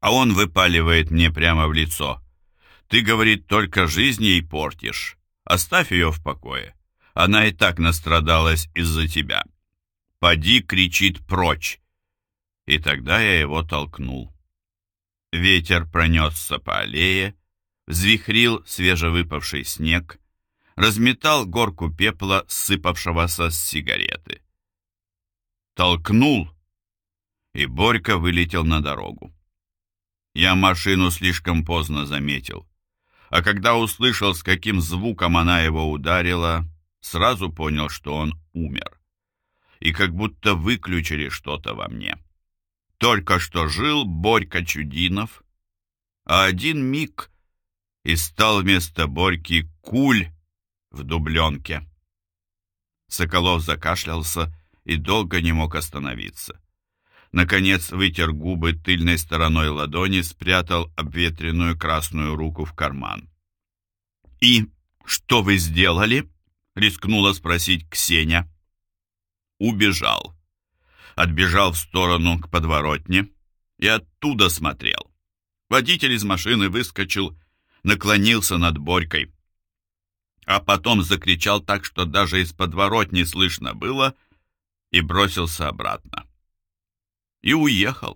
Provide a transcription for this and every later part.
А он выпаливает мне прямо в лицо. Ты, говорит, только жизнь ей портишь. Оставь ее в покое. Она и так настрадалась из-за тебя. Поди, кричит, прочь. И тогда я его толкнул. Ветер пронесся по аллее, взвихрил свежевыпавший снег, разметал горку пепла, сыпавшегося с сигареты. Толкнул, и Борька вылетел на дорогу. Я машину слишком поздно заметил, а когда услышал, с каким звуком она его ударила, сразу понял, что он умер. И как будто выключили что-то во мне. Только что жил Борька Чудинов, а один миг и стал вместо Борьки Куль в дубленке. Соколов закашлялся и долго не мог остановиться. Наконец вытер губы тыльной стороной ладони, спрятал обветренную красную руку в карман. «И что вы сделали?» — рискнула спросить Ксения. «Убежал. Отбежал в сторону к подворотне и оттуда смотрел. Водитель из машины выскочил, наклонился над Борькой, а потом закричал так, что даже из подворотни слышно было, и бросился обратно. И уехал».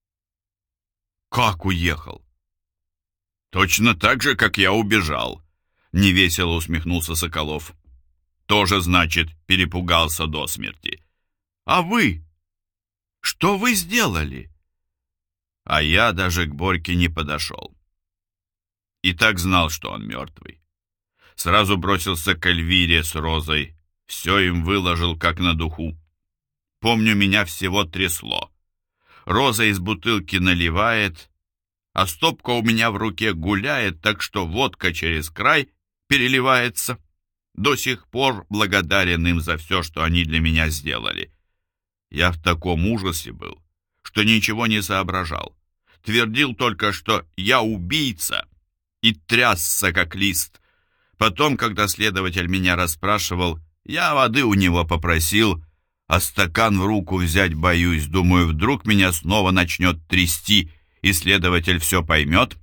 «Как уехал?» «Точно так же, как я убежал», — невесело усмехнулся Соколов. «Тоже, значит, перепугался до смерти. А вы? Что вы сделали?» А я даже к Борьке не подошел. И так знал, что он мертвый. Сразу бросился к Эльвире с Розой, все им выложил, как на духу. Помню, меня всего трясло. Роза из бутылки наливает, а стопка у меня в руке гуляет, так что водка через край переливается. До сих пор благодарен им за все, что они для меня сделали. Я в таком ужасе был, что ничего не соображал. Твердил только, что я убийца, и трясся, как лист. Потом, когда следователь меня расспрашивал, я воды у него попросил, а стакан в руку взять боюсь. Думаю, вдруг меня снова начнет трясти, и следователь все поймет.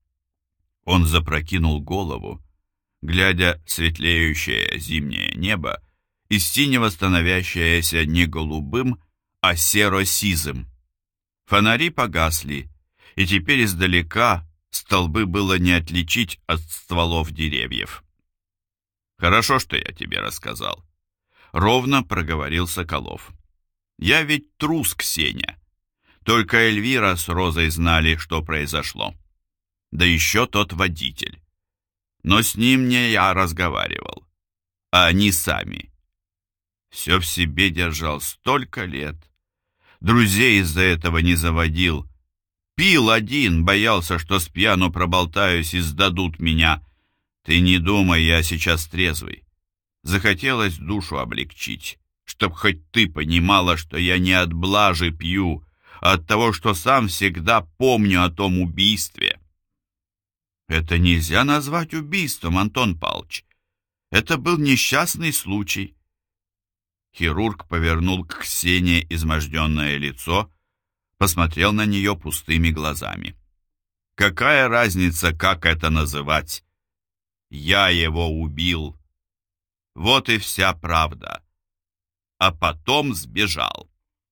Он запрокинул голову, глядя в светлеющее зимнее небо, из синего становящееся не голубым, а серо-сизым. Фонари погасли, и теперь издалека столбы было не отличить от стволов деревьев. «Хорошо, что я тебе рассказал», — ровно проговорил Соколов. «Я ведь трус, Ксения. Только Эльвира с Розой знали, что произошло. Да еще тот водитель. Но с ним не я разговаривал, а они сами. Все в себе держал столько лет. Друзей из-за этого не заводил. Пил один, боялся, что с пьяну проболтаюсь и сдадут меня. Ты не думай, я сейчас трезвый. Захотелось душу облегчить, чтоб хоть ты понимала, что я не от блажи пью, а от того, что сам всегда помню о том убийстве». «Это нельзя назвать убийством, Антон Павлович. Это был несчастный случай». Хирург повернул к Ксении изможденное лицо, посмотрел на нее пустыми глазами. «Какая разница, как это называть? Я его убил. Вот и вся правда. А потом сбежал».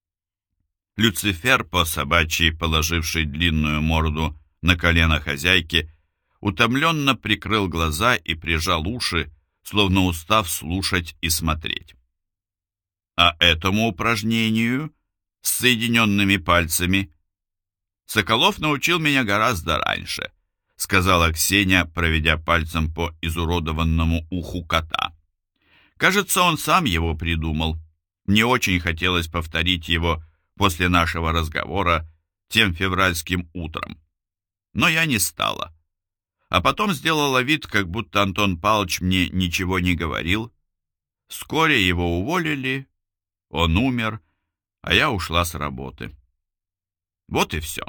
Люцифер, по собачьи положивший длинную морду на колено хозяйки, утомленно прикрыл глаза и прижал уши, словно устав слушать и смотреть. А этому упражнению с соединенными пальцами Соколов научил меня гораздо раньше, сказала Ксения, проведя пальцем по изуродованному уху кота. Кажется, он сам его придумал. Мне очень хотелось повторить его после нашего разговора тем февральским утром. Но я не стала. А потом сделала вид, как будто Антон Павлович мне ничего не говорил. Вскоре его уволили, он умер, а я ушла с работы. Вот и все.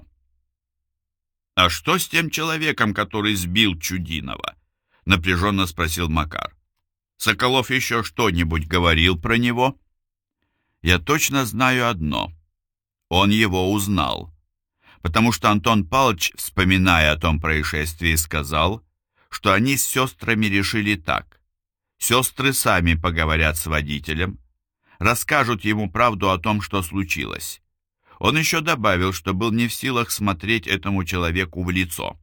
«А что с тем человеком, который сбил Чудинова?» — напряженно спросил Макар. «Соколов еще что-нибудь говорил про него?» «Я точно знаю одно. Он его узнал. потому что Антон Павлович, вспоминая о том происшествии, сказал, что они с сестрами решили так. Сестры сами поговорят с водителем, расскажут ему правду о том, что случилось. Он еще добавил, что был не в силах смотреть этому человеку в лицо.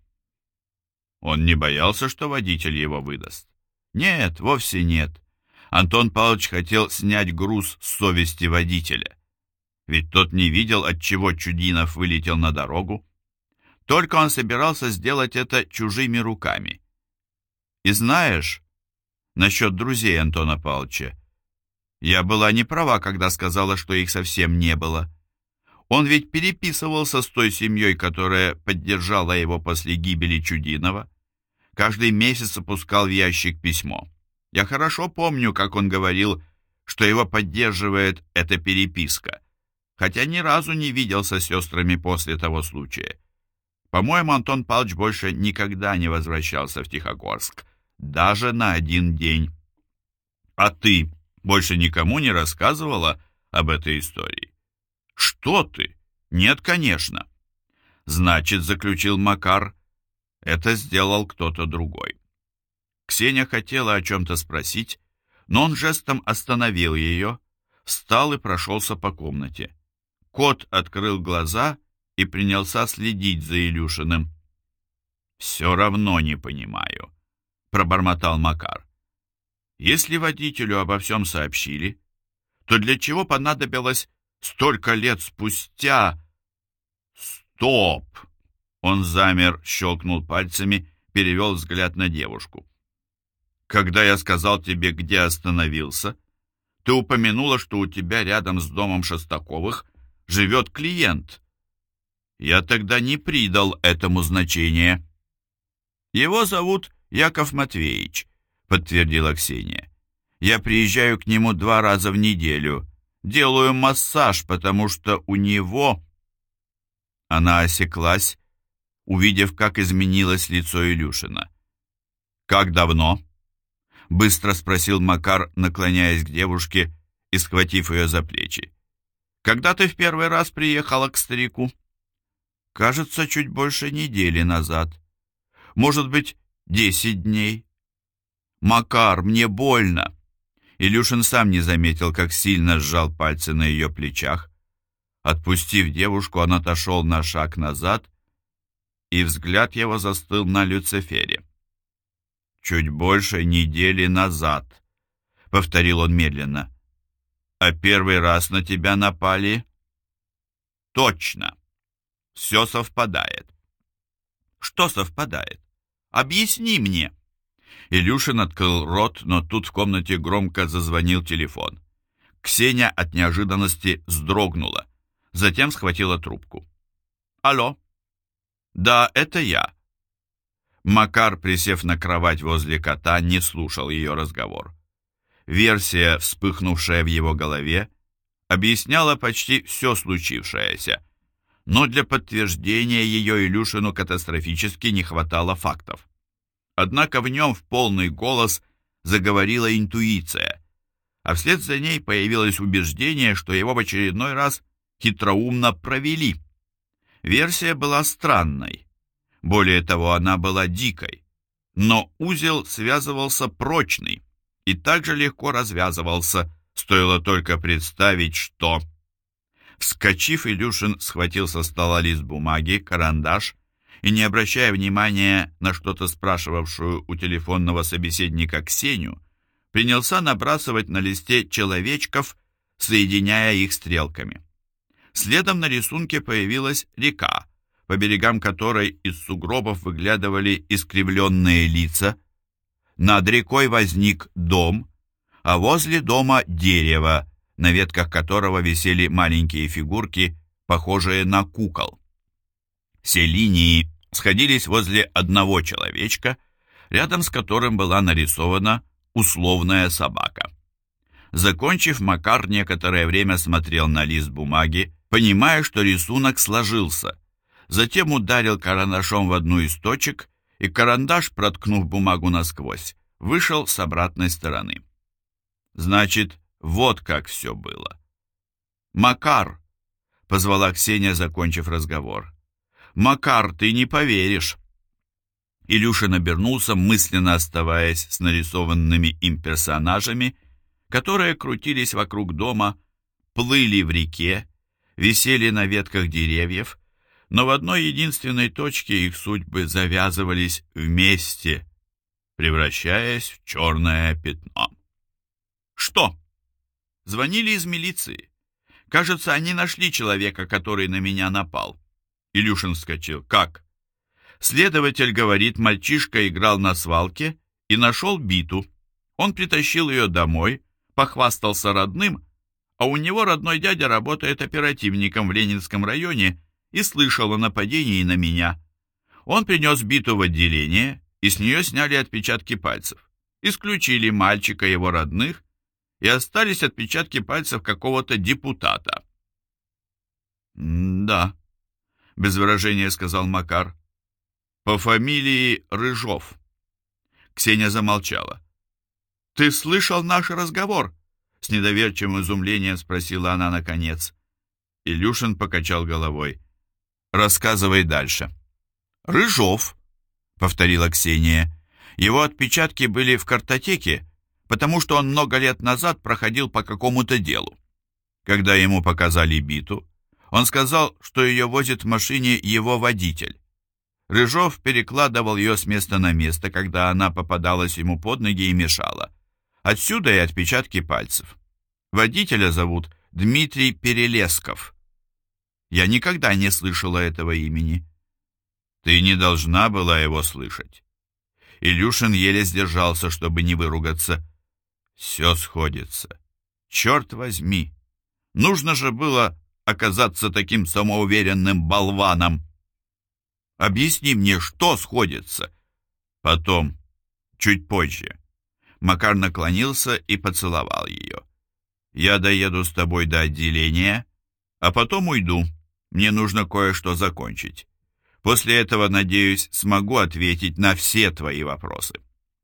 Он не боялся, что водитель его выдаст? Нет, вовсе нет. Антон Павлович хотел снять груз с совести водителя. Ведь тот не видел, отчего Чудинов вылетел на дорогу. Только он собирался сделать это чужими руками. И знаешь, насчет друзей Антона Павловича, я была не права, когда сказала, что их совсем не было. Он ведь переписывался с той семьей, которая поддержала его после гибели Чудинова. Каждый месяц опускал в ящик письмо. Я хорошо помню, как он говорил, что его поддерживает эта переписка, хотя ни разу не виделся с сестрами после того случая. По-моему, Антон Павлович больше никогда не возвращался в Тихогорск, даже на один день. А ты больше никому не рассказывала об этой истории? Что ты? Нет, конечно. Значит, заключил Макар, это сделал кто-то другой. Ксения хотела о чем-то спросить, но он жестом остановил ее, встал и прошелся по комнате. Кот открыл глаза и принялся следить за Илюшиным. «Все равно не понимаю», — пробормотал Макар. «Если водителю обо всем сообщили, то для чего понадобилось столько лет спустя...» «Стоп!» Он замер, щелкнул пальцами, перевел взгляд на девушку. «Когда я сказал тебе, где остановился, ты упомянула, что у тебя рядом с домом Шестаковых живет клиент. Я тогда не придал этому значения». «Его зовут Яков Матвеевич», — подтвердила Ксения. «Я приезжаю к нему 2 раза в неделю, делаю массаж, потому что у него...» Она осеклась, увидев, как изменилось лицо Илюшина. «Как давно?» — быстро спросил Макар, наклоняясь к девушке и схватив ее за плечи. «Когда ты в первый раз приехала к старику?» «Кажется, чуть больше недели назад. Может быть, 10 дней». «Макар, мне больно!» Илюшин сам не заметил, как сильно сжал пальцы на ее плечах. Отпустив девушку, он отошел на шаг назад, и взгляд его застыл на Люцифере. «Чуть больше недели назад», — повторил он медленно. «А первый раз на тебя напали?» «Точно. Все совпадает». «Что совпадает? Объясни мне». Илюшин открыл рот, но тут в комнате громко зазвонил телефон. Ксения от неожиданности вздрогнула, затем схватила трубку. «Алло?» «Да, это я». Макар, присев на кровать возле кота, не слушал ее разговор. Версия, вспыхнувшая в его голове, объясняла почти все случившееся, но для подтверждения ее Илюшину катастрофически не хватало фактов. Однако в нем в полный голос заговорила интуиция, а вслед за ней появилось убеждение, что его в очередной раз хитроумно провели. Версия была странной, более того, она была дикой, но узел связывался прочный и также легко развязывался, стоило только представить, что... Вскочив, Илюшин схватил со стола лист бумаги, карандаш и, не обращая внимания на что-то спрашивавшую у телефонного собеседника Ксению, принялся набрасывать на листе человечков, соединяя их стрелками. Следом на рисунке появилась река, по берегам которой из сугробов выглядывали искривленные лица. Над рекой возник дом, а возле дома дерево, на ветках которого висели маленькие фигурки, похожие на кукол. Все линии сходились возле одного человечка, рядом с которым была нарисована условная собака. Закончив, Макар некоторое время смотрел на лист бумаги, понимая, что рисунок сложился. Затем ударил карандашом в одну из точек, и карандаш, проткнув бумагу насквозь, вышел с обратной стороны. Значит, вот как все было. «Макар!» — позвала Ксения, закончив разговор. Макар, ты не поверишь!» Илюшин обернулся, мысленно оставаясь с нарисованными им персонажами, которые крутились вокруг дома, плыли в реке, висели на ветках деревьев, но в одной единственной точке их судьбы завязывались вместе, превращаясь в черное пятно. «Что?» «Звонили из милиции. Кажется, они нашли человека, который на меня напал». Илюшин вскочил. «Как?» Следователь говорит, мальчишка играл на свалке и нашел биту. Он притащил ее домой, похвастался родным, а у него родной дядя работает оперативником в Ленинском районе и слышал о нападении на меня. Он принес биту в отделение, и с нее сняли отпечатки пальцев. Исключили мальчика, его родных, и остались отпечатки пальцев какого-то депутата. «Да», — без выражения сказал Макар, — «по фамилии Рыжов». Ксения замолчала. «Ты слышал наш разговор?» С недоверчивым изумлением спросила она наконец. Илюшин покачал головой. «Рассказывай дальше». «Рыжов», — повторила Ксения. «Его отпечатки были в картотеке, потому что он много лет назад проходил по какому-то делу. Когда ему показали биту, он сказал, что ее возит в машине его водитель. Рыжов перекладывал ее с места на место, когда она попадалась ему под ноги и мешала. Отсюда и отпечатки пальцев. Водителя зовут Дмитрий Перелесков. Я никогда не слышала этого имени». «Ты не должна была его слышать». Илюшин еле сдержался, чтобы не выругаться. «Все сходится. Черт возьми! Нужно же было оказаться таким самоуверенным болваном!» «Объясни мне, что сходится?» «Потом, чуть позже». Макар наклонился и поцеловал ее. «Я доеду с тобой до отделения, а потом уйду. Мне нужно кое-что закончить. После этого, надеюсь, смогу ответить на все твои вопросы».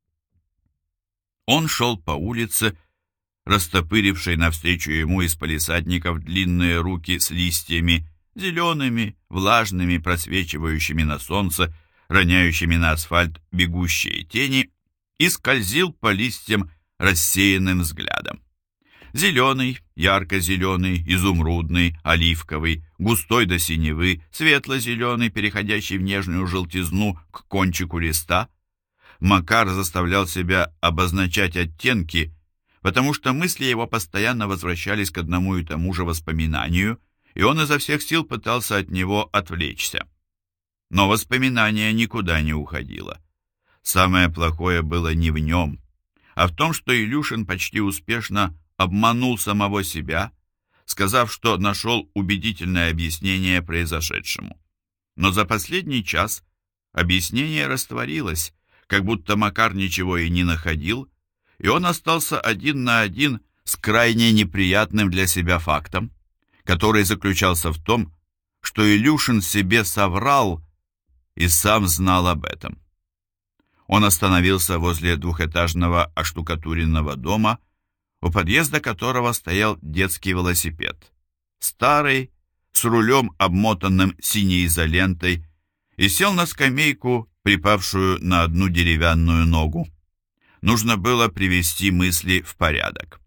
Он шел по улице, растопырившей навстречу ему из палисадников длинные руки с листьями, зелеными, влажными, просвечивающими на солнце, роняющими на асфальт бегущие тени, и скользил по листьям рассеянным взглядом. Зеленый, ярко-зеленый, изумрудный, оливковый, густой до синевы, светло-зеленый, переходящий в нежную желтизну к кончику листа. Макар заставлял себя обозначать оттенки, потому что мысли его постоянно возвращались к одному и тому же воспоминанию, и он изо всех сил пытался от него отвлечься. Но воспоминание никуда не уходило. Самое плохое было не в нем, а в том, что Илюшин почти успешно обманул самого себя, сказав, что нашел убедительное объяснение произошедшему. Но за последний час объяснение растворилось, как будто Макар ничего и не находил, и он остался один на один с крайне неприятным для себя фактом, который заключался в том, что Илюшин себе соврал и сам знал об этом. Он остановился возле двухэтажного оштукатуренного дома, у подъезда которого стоял детский велосипед. Старый, с рулем, обмотанным синей изолентой, и сел на скамейку, припавшую на одну деревянную ногу. Нужно было привести мысли в порядок.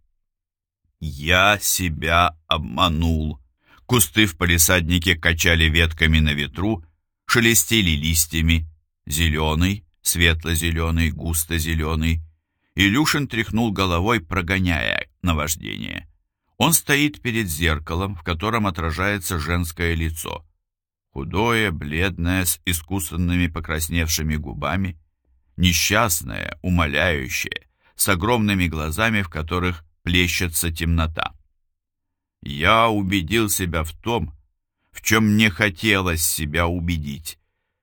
«Я себя обманул». Кусты в палисаднике качали ветками на ветру, шелестели листьями. Зеленый, светло-зеленый, густо-зеленый. Илюшин тряхнул головой, прогоняя наваждение. Он стоит перед зеркалом, в котором отражается женское лицо. Худое, бледное, с искусанными покрасневшими губами, несчастное, умоляющее, с огромными глазами, в которых плещется темнота. Я убедил себя в том, в чем мне хотелось себя убедить.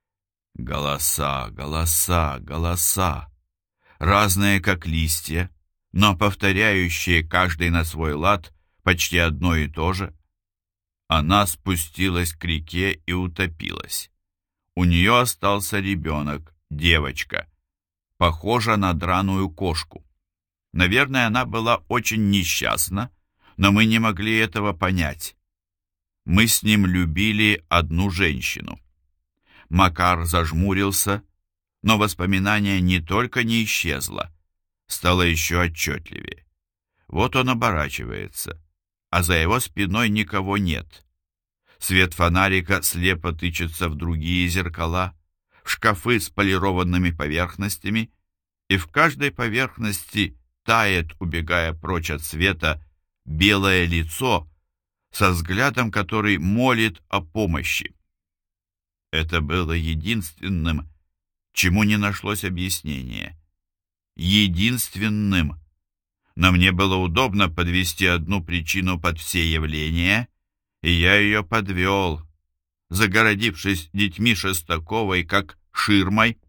Голоса, голоса, голоса, разные как листья, но повторяющие каждый на свой лад почти одно и то же. Она спустилась к реке и утопилась. У нее остался ребенок, девочка, похожа на драную кошку. Наверное, она была очень несчастна, но мы не могли этого понять. Мы с ним любили одну женщину. Макар зажмурился, но воспоминание не только не исчезло, стало еще отчетливее. Вот он оборачивается, а за его спиной никого нет. Свет фонарика слепо тычется в другие зеркала, в шкафы с полированными поверхностями, и в каждой поверхности тает, убегая прочь от света, белое лицо со взглядом, который молит о помощи. Это было единственным, чему не нашлось объяснения. Единственным. Но мне было удобно подвести одну причину под все явления, и я ее подвел, загородившись детьми Шестаковой, как ширмой.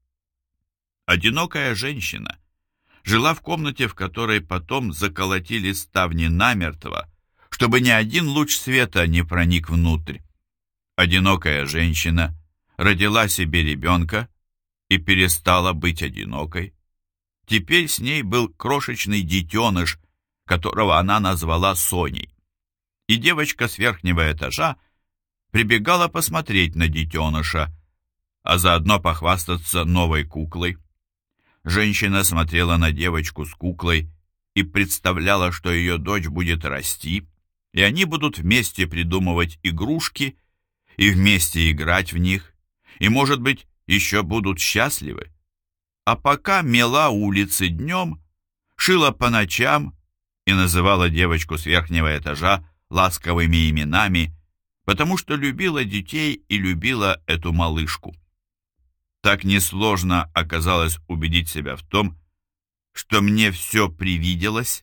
Одинокая женщина жила в комнате, в которой потом заколотили ставни намертво, чтобы ни один луч света не проник внутрь. Одинокая женщина родила себе ребенка и перестала быть одинокой. Теперь с ней был крошечный детеныш, которого она назвала Соней. И девочка с верхнего этажа прибегала посмотреть на детеныша, а заодно похвастаться новой куклой. Женщина смотрела на девочку с куклой и представляла, что ее дочь будет расти, и они будут вместе придумывать игрушки и вместе играть в них, и, может быть, еще будут счастливы. А пока мела улицы днем, шила по ночам и называла девочку с верхнего этажа ласковыми именами, потому что любила детей и любила эту малышку. Так несложно оказалось убедить себя в том, что мне все привиделось.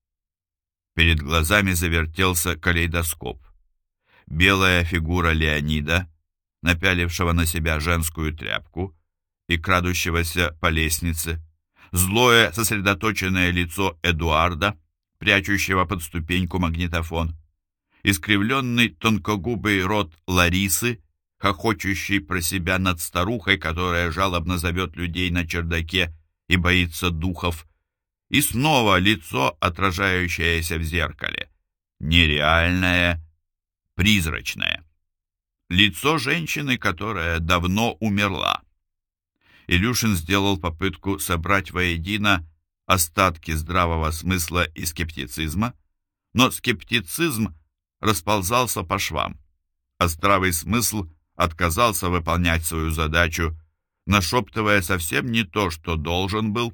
Перед глазами завертелся калейдоскоп. Белая фигура Леонида, напялившего на себя женскую тряпку и крадущегося по лестнице, злое сосредоточенное лицо Эдуарда, прячущего под ступеньку магнитофон, искривленный тонкогубый рот Ларисы, хохочущий про себя над старухой, которая жалобно зовет людей на чердаке и боится духов, и снова лицо, отражающееся в зеркале, нереальное, призрачное. Лицо женщины, которая давно умерла. Илюшин сделал попытку собрать воедино остатки здравого смысла и скептицизма, но скептицизм расползался по швам, а здравый смысл отказался выполнять свою задачу, нашептывая совсем не то, что должен был.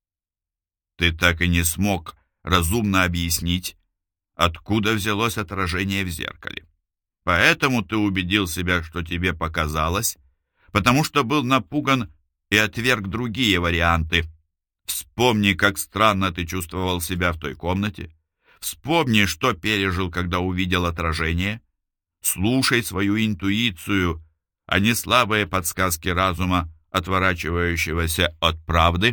Ты так и не смог разумно объяснить, откуда взялось отражение в зеркале. Поэтому ты убедил себя, что тебе показалось, потому что был напуган и отверг другие варианты. Вспомни, как странно ты чувствовал себя в той комнате. Вспомни, что пережил, когда увидел отражение. Слушай свою интуицию, а не слабые подсказки разума, отворачивающегося от правды.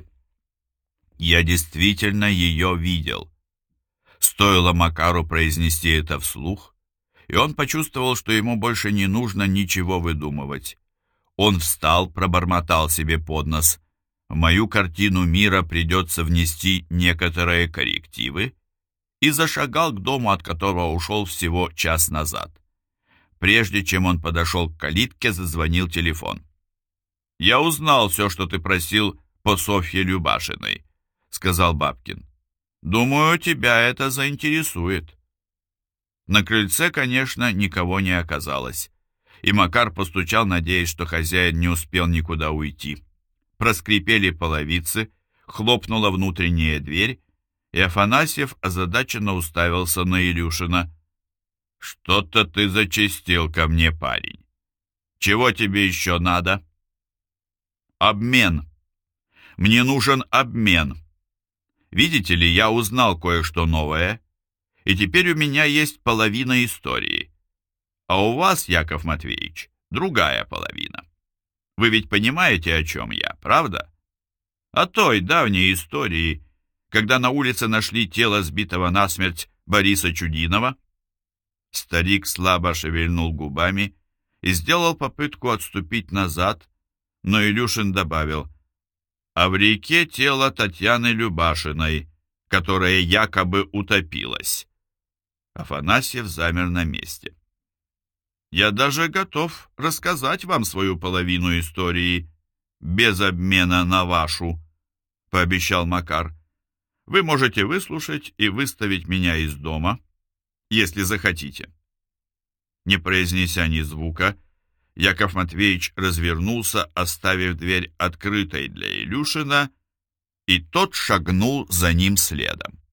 Я действительно ее видел. Стоило Макару произнести это вслух, и он почувствовал, что ему больше не нужно ничего выдумывать. Он встал, пробормотал себе под нос: в мою картину мира придется внести некоторые коррективы, и зашагал к дому, от которого ушел всего час назад. Прежде чем он подошел к калитке, зазвонил телефон. «Я узнал все, что ты просил по Софье Любашиной», — сказал Бабкин. «Думаю, тебя это заинтересует». На крыльце, конечно, никого не оказалось, и Макар постучал, надеясь, что хозяин не успел никуда уйти. Проскрипели половицы, хлопнула внутренняя дверь, и Афанасьев озадаченно уставился на Илюшина. «Что-то ты зачастил ко мне, парень. Чего тебе еще надо?» «Обмен. Мне нужен обмен. Видите ли, я узнал кое-что новое, и теперь у меня есть половина истории. А у вас, Яков Матвеевич, другая половина. Вы ведь понимаете, о чем я, правда? О той давней истории, когда на улице нашли тело сбитого насмерть Бориса Чудинова». Старик слабо шевельнул губами и сделал попытку отступить назад, но Илюшин добавил: «А в реке тело Татьяны Любашиной, которая якобы утопилась». Афанасьев замер на месте. Я даже готов рассказать вам свою половину истории без обмена на вашу, пообещал Макар. Вы можете выслушать и выставить меня из дома, если захотите. Не произнеся ни звука, Яков Матвеевич развернулся, оставив дверь открытой для Илюшина, и тот шагнул за ним следом.